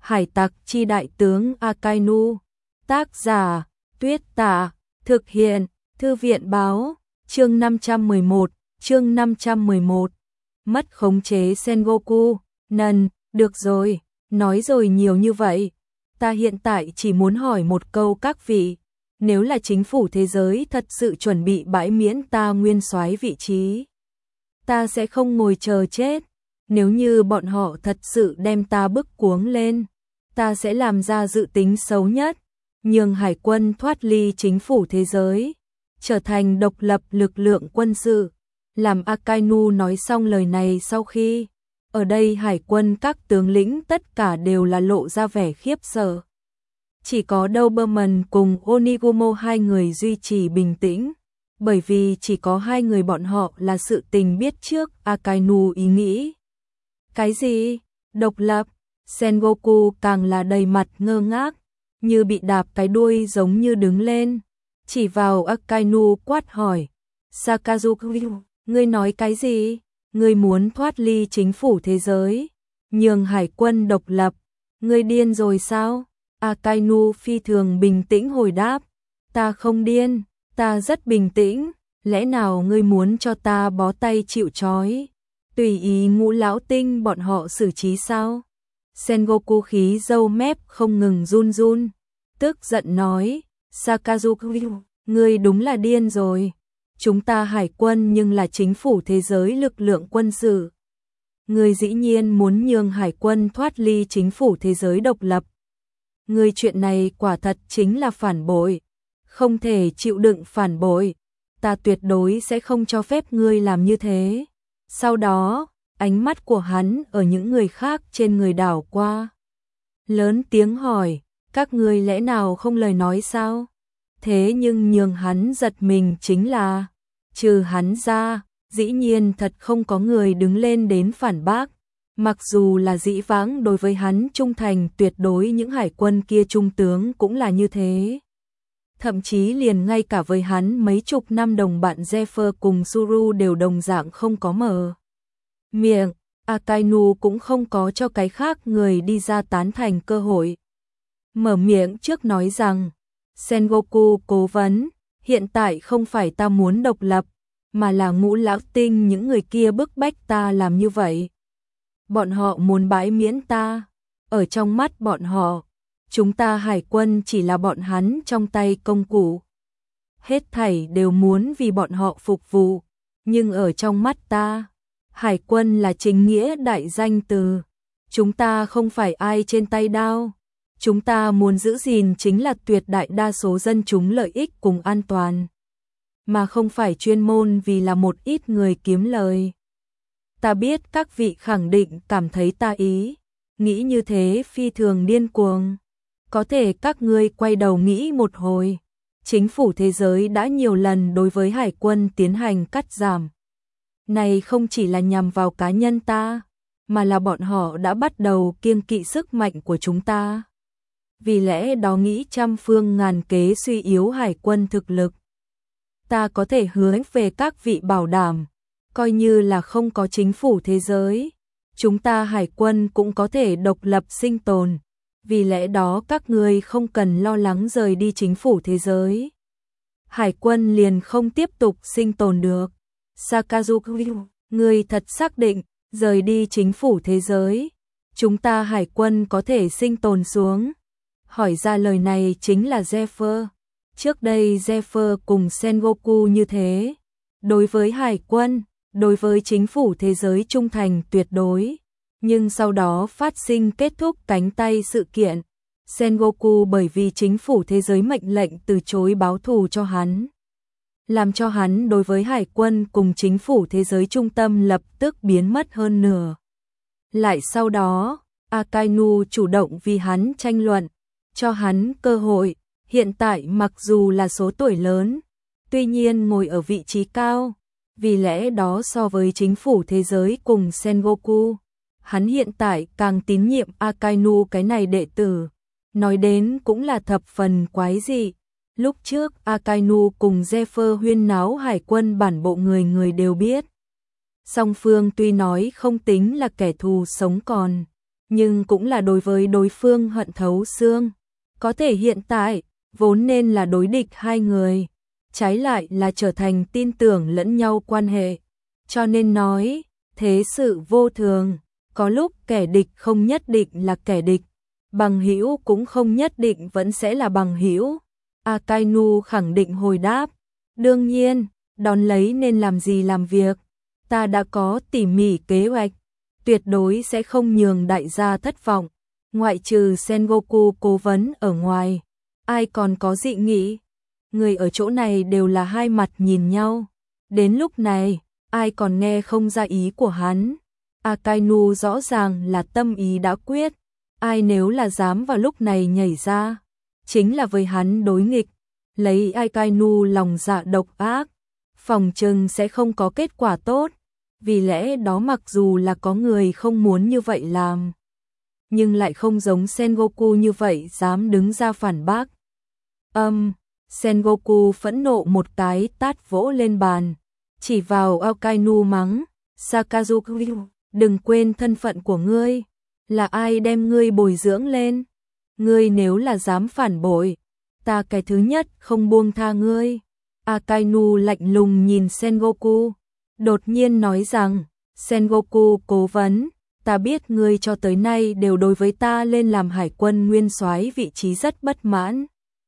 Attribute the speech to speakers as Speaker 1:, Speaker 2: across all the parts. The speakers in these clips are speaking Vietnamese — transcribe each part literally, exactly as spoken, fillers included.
Speaker 1: Hải tặc chi đại tướng Akainu. Tác giả, Tuyết Tả. Thực hiện, Thư viện báo. Chương năm trăm mười một, chương năm trăm mười một. Mất khống chế Sengoku. Nần, được rồi, nói rồi nhiều như vậy. Ta hiện tại chỉ muốn hỏi một câu các vị. Nếu là chính phủ thế giới thật sự chuẩn bị bãi miễn ta nguyên soái vị trí, ta sẽ không ngồi chờ chết. Nếu như bọn họ thật sự đem ta bức cuống lên, ta sẽ làm ra dự tính xấu nhất, nhường hải quân thoát ly chính phủ thế giới, trở thành độc lập lực lượng quân sự. Làm Akainu nói xong lời này sau khi, ở đây hải quân các tướng lĩnh tất cả đều là lộ ra vẻ khiếp sợ. Chỉ có Doberman cùng Onigumo hai người duy trì bình tĩnh, bởi vì chỉ có hai người bọn họ là sự tình biết trước Akainu ý nghĩ. Cái gì? Độc lập? Sengoku càng là đầy mặt ngơ ngác, như bị đạp cái đuôi giống như đứng lên, chỉ vào Akainu quát hỏi. Sakazuki, ngươi nói cái gì? Ngươi muốn thoát ly chính phủ thế giới, nhường hải quân độc lập, ngươi điên rồi sao? Akainu phi thường bình tĩnh hồi đáp, ta không điên, ta rất bình tĩnh, lẽ nào ngươi muốn cho ta bó tay chịu trói, tùy ý Ngũ lão tinh bọn họ xử trí sao? Sengoku khí râu mép không ngừng run run, tức giận nói, Sakazuki, ngươi đúng là điên rồi, chúng ta hải quân nhưng là chính phủ thế giới lực lượng quân sự. Ngươi dĩ nhiên muốn nhường hải quân thoát ly chính phủ thế giới độc lập. Ngươi chuyện này quả thật chính là phản bội, không thể chịu đựng phản bội, ta tuyệt đối sẽ không cho phép ngươi làm như thế. Sau đó, ánh mắt của hắn ở những người khác trên người đảo qua. Lớn tiếng hỏi, các ngươi lẽ nào không lời nói sao? Thế nhưng nhường hắn giật mình chính là, trừ hắn ra, dĩ nhiên thật không có người đứng lên đến phản bác. Mặc dù là dĩ vãng đối với hắn trung thành tuyệt đối những hải quân kia trung tướng cũng là như thế. Thậm chí liền ngay cả với hắn mấy chục năm đồng bạn Zephyr cùng Suru đều đồng dạng không có mở miệng, Akainu cũng không có cho cái khác người đi ra tán thành cơ hội. Mở miệng trước nói rằng, Sengoku cố vấn, hiện tại không phải ta muốn độc lập, mà là Ngũ lão tinh những người kia bức bách ta làm như vậy. Bọn họ muốn bãi miễn ta, ở trong mắt bọn họ, chúng ta hải quân chỉ là bọn hắn trong tay công cụ. Hết thảy đều muốn vì bọn họ phục vụ, nhưng ở trong mắt ta, hải quân là chính nghĩa đại danh từ. Chúng ta không phải ai trên tay đao, chúng ta muốn giữ gìn chính là tuyệt đại đa số dân chúng lợi ích cùng an toàn, mà không phải chuyên môn vì là một ít người kiếm lời. Ta biết các vị khẳng định cảm thấy ta ý nghĩ như thế phi thường điên cuồng. Có thể các ngươi quay đầu nghĩ một hồi, chính phủ thế giới đã nhiều lần đối với hải quân tiến hành cắt giảm. Này không chỉ là nhằm vào cá nhân ta, mà là bọn họ đã bắt đầu kiêng kỵ sức mạnh của chúng ta. Vì lẽ đó nghĩ trăm phương ngàn kế suy yếu hải quân thực lực. Ta có thể hứa về các vị bảo đảm, coi như là không có chính phủ thế giới, chúng ta hải quân cũng có thể độc lập sinh tồn. Vì lẽ đó các ngươi không cần lo lắng rời đi chính phủ thế giới, hải quân liền không tiếp tục sinh tồn được. Sakazuki, ngươi thật xác định rời đi chính phủ thế giới, chúng ta hải quân có thể sinh tồn xuống? Hỏi ra lời này chính là Zephyr. Trước đây Zephyr cùng Sengoku như thế, đối với hải quân, đối với chính phủ thế giới trung thành tuyệt đối. Nhưng sau đó phát sinh kết thúc cánh tay sự kiện, Sengoku bởi vì chính phủ thế giới mệnh lệnh từ chối báo thù cho hắn, làm cho hắn đối với hải quân cùng chính phủ thế giới trung tâm lập tức biến mất hơn nửa. Lại sau đó, Akainu chủ động vì hắn tranh luận, cho hắn cơ hội. Hiện tại mặc dù là số tuổi lớn, tuy nhiên ngồi ở vị trí cao, vì lẽ đó so với chính phủ thế giới cùng Sengoku, hắn hiện tại càng tín nhiệm Akainu cái này đệ tử. Nói đến cũng là thập phần quái dị. Lúc trước Akainu cùng Zephyr huyên náo hải quân bản bộ người người đều biết. Song phương tuy nói không tính là kẻ thù sống còn, nhưng cũng là đối với đối phương hận thấu xương. Có thể hiện tại, vốn nên là đối địch hai người, trái lại là trở thành tin tưởng lẫn nhau quan hệ. Cho nên nói, thế sự vô thường, có lúc kẻ địch không nhất định là kẻ địch, bằng hữu cũng không nhất định vẫn sẽ là bằng hữu. Akainu khẳng định hồi đáp, đương nhiên, đón lấy nên làm gì làm việc, ta đã có tỉ mỉ kế hoạch, tuyệt đối sẽ không nhường đại gia thất vọng, ngoại trừ Sengoku cố vấn ở ngoài, ai còn có dị nghị. Người ở chỗ này đều là hai mặt nhìn nhau, đến lúc này, ai còn nghe không ra ý của hắn. Akainu rõ ràng là tâm ý đã quyết, ai nếu là dám vào lúc này nhảy ra, chính là với hắn đối nghịch, lấy Akainu lòng dạ độc ác, phòng trừng sẽ không có kết quả tốt, vì lẽ đó mặc dù là có người không muốn như vậy làm, nhưng lại không giống Sengoku như vậy dám đứng ra phản bác. Âm, um, Sengoku phẫn nộ một cái tát vỗ lên bàn, chỉ vào Akainu mắng, Sakazuki, đừng quên thân phận của ngươi, là ai đem ngươi bồi dưỡng lên, ngươi nếu là dám phản bội, ta cái thứ nhất không buông tha ngươi. Akainu lạnh lùng nhìn Sengoku, đột nhiên nói rằng, Sengoku cố vấn, ta biết ngươi cho tới nay đều đối với ta lên làm hải quân nguyên soái vị trí rất bất mãn.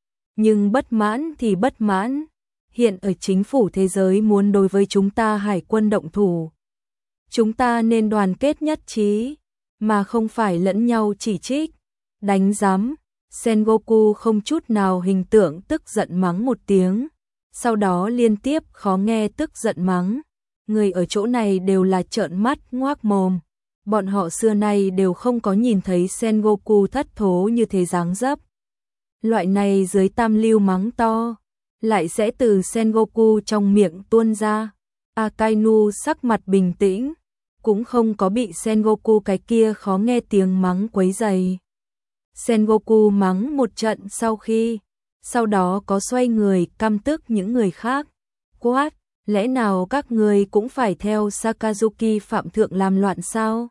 Speaker 1: Nhưng bất mãn thì bất mãn, hiện ở chính phủ thế giới muốn đối với chúng ta hải quân động thủ. Chúng ta nên đoàn kết nhất trí, mà không phải lẫn nhau chỉ trích, đánh giám. Sengoku không chút nào hình tượng tức giận mắng một tiếng, sau đó liên tiếp khó nghe tức giận mắng. Người ở chỗ này đều là trợn mắt ngoác mồm, bọn họ xưa nay đều không có nhìn thấy Sengoku thất thố như thế dáng dấp. Loại này dưới tam lưu mắng to, lại sẽ từ Sengoku trong miệng tuôn ra. Akainu sắc mặt bình tĩnh, cũng không có bị Sengoku cái kia khó nghe tiếng mắng quấy rầy. Sengoku mắng một trận sau khi, sau đó có xoay người căm tức những người khác, quát, lẽ nào các người cũng phải theo Sakazuki phạm thượng làm loạn sao?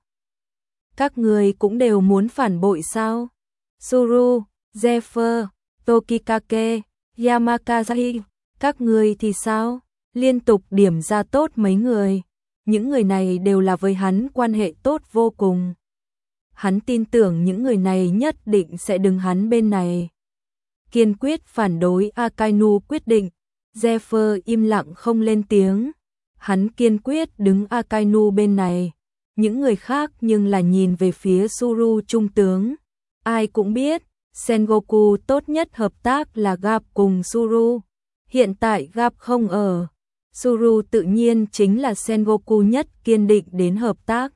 Speaker 1: Các người cũng đều muốn phản bội sao? Suru, Zephyr, Tokikake, Yamakazaki, các người thì sao? Liên tục điểm ra tốt mấy người, những người này đều là với hắn quan hệ tốt vô cùng. Hắn tin tưởng những người này nhất định sẽ đứng hắn bên này. Kiên quyết phản đối Akainu quyết định, Zephyr im lặng không lên tiếng. Hắn kiên quyết đứng Akainu bên này. Những người khác nhưng là nhìn về phía Suru trung tướng. Ai cũng biết, Sengoku tốt nhất hợp tác là Garp cùng Suru. Hiện tại Garp không ở. Suru tự nhiên chính là Sengoku nhất kiên định đến hợp tác.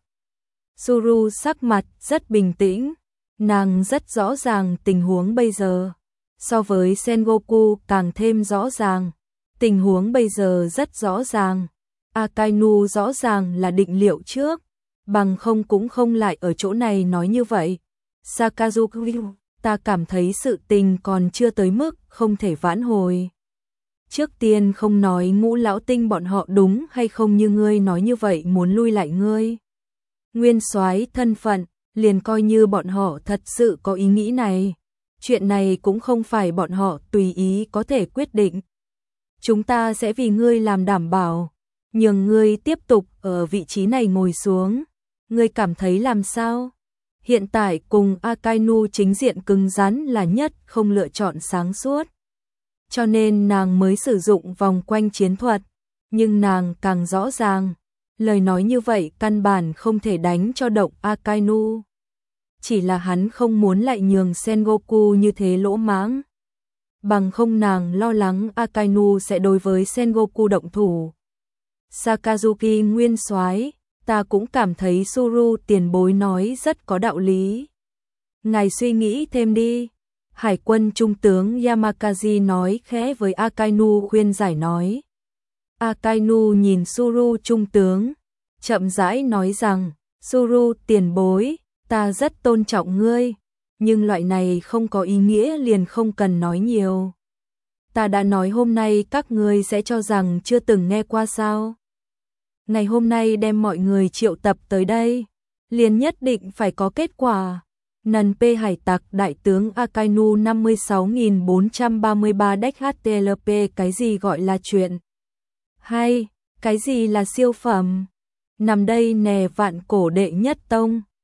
Speaker 1: Suru sắc mặt rất bình tĩnh, nàng rất rõ ràng tình huống bây giờ. So với Sengoku càng thêm rõ ràng, tình huống bây giờ rất rõ ràng. Akainu rõ ràng là định liệu trước, bằng không cũng không lại ở chỗ này nói như vậy. Sakazuki, ta cảm thấy sự tình còn chưa tới mức không thể vãn hồi. Trước tiên không nói Ngũ lão tinh bọn họ đúng hay không như ngươi nói như vậy muốn lui lại ngươi. Nguyên soái thân phận, liền coi như bọn họ thật sự có ý nghĩ này. Chuyện này cũng không phải bọn họ tùy ý có thể quyết định. Chúng ta sẽ vì ngươi làm đảm bảo, nhường ngươi tiếp tục ở vị trí này ngồi xuống. Ngươi cảm thấy làm sao? Hiện tại cùng Akainu chính diện cứng rắn là nhất không lựa chọn sáng suốt. Cho nên nàng mới sử dụng vòng quanh chiến thuật, nhưng nàng càng rõ ràng, lời nói như vậy căn bản không thể đánh cho động Akainu. Chỉ là hắn không muốn lại nhường Sengoku như thế lỗ mãng. Bằng không nàng lo lắng Akainu sẽ đối với Sengoku động thủ. Sakazuki nguyên soái, ta cũng cảm thấy Suru tiền bối nói rất có đạo lý. Ngài suy nghĩ thêm đi. Hải quân trung tướng Yamakazi nói khẽ với Akainu khuyên giải nói. Akainu nhìn Suru trung tướng, chậm rãi nói rằng, Suru tiền bối, ta rất tôn trọng ngươi, nhưng loại này không có ý nghĩa liền không cần nói nhiều. Ta đã nói hôm nay các ngươi sẽ cho rằng chưa từng nghe qua sao. Ngày hôm nay đem mọi người triệu tập tới đây, liền nhất định phải có kết quả. Nần P hải tặc đại tướng Akainu năm mươi sáu nghìn bốn trăm ba mươi ba deck hát tê lờ pê. Cái gì gọi là chuyện hay, cái gì là siêu phẩm? Nằm đây nè vạn cổ đệ nhất tông.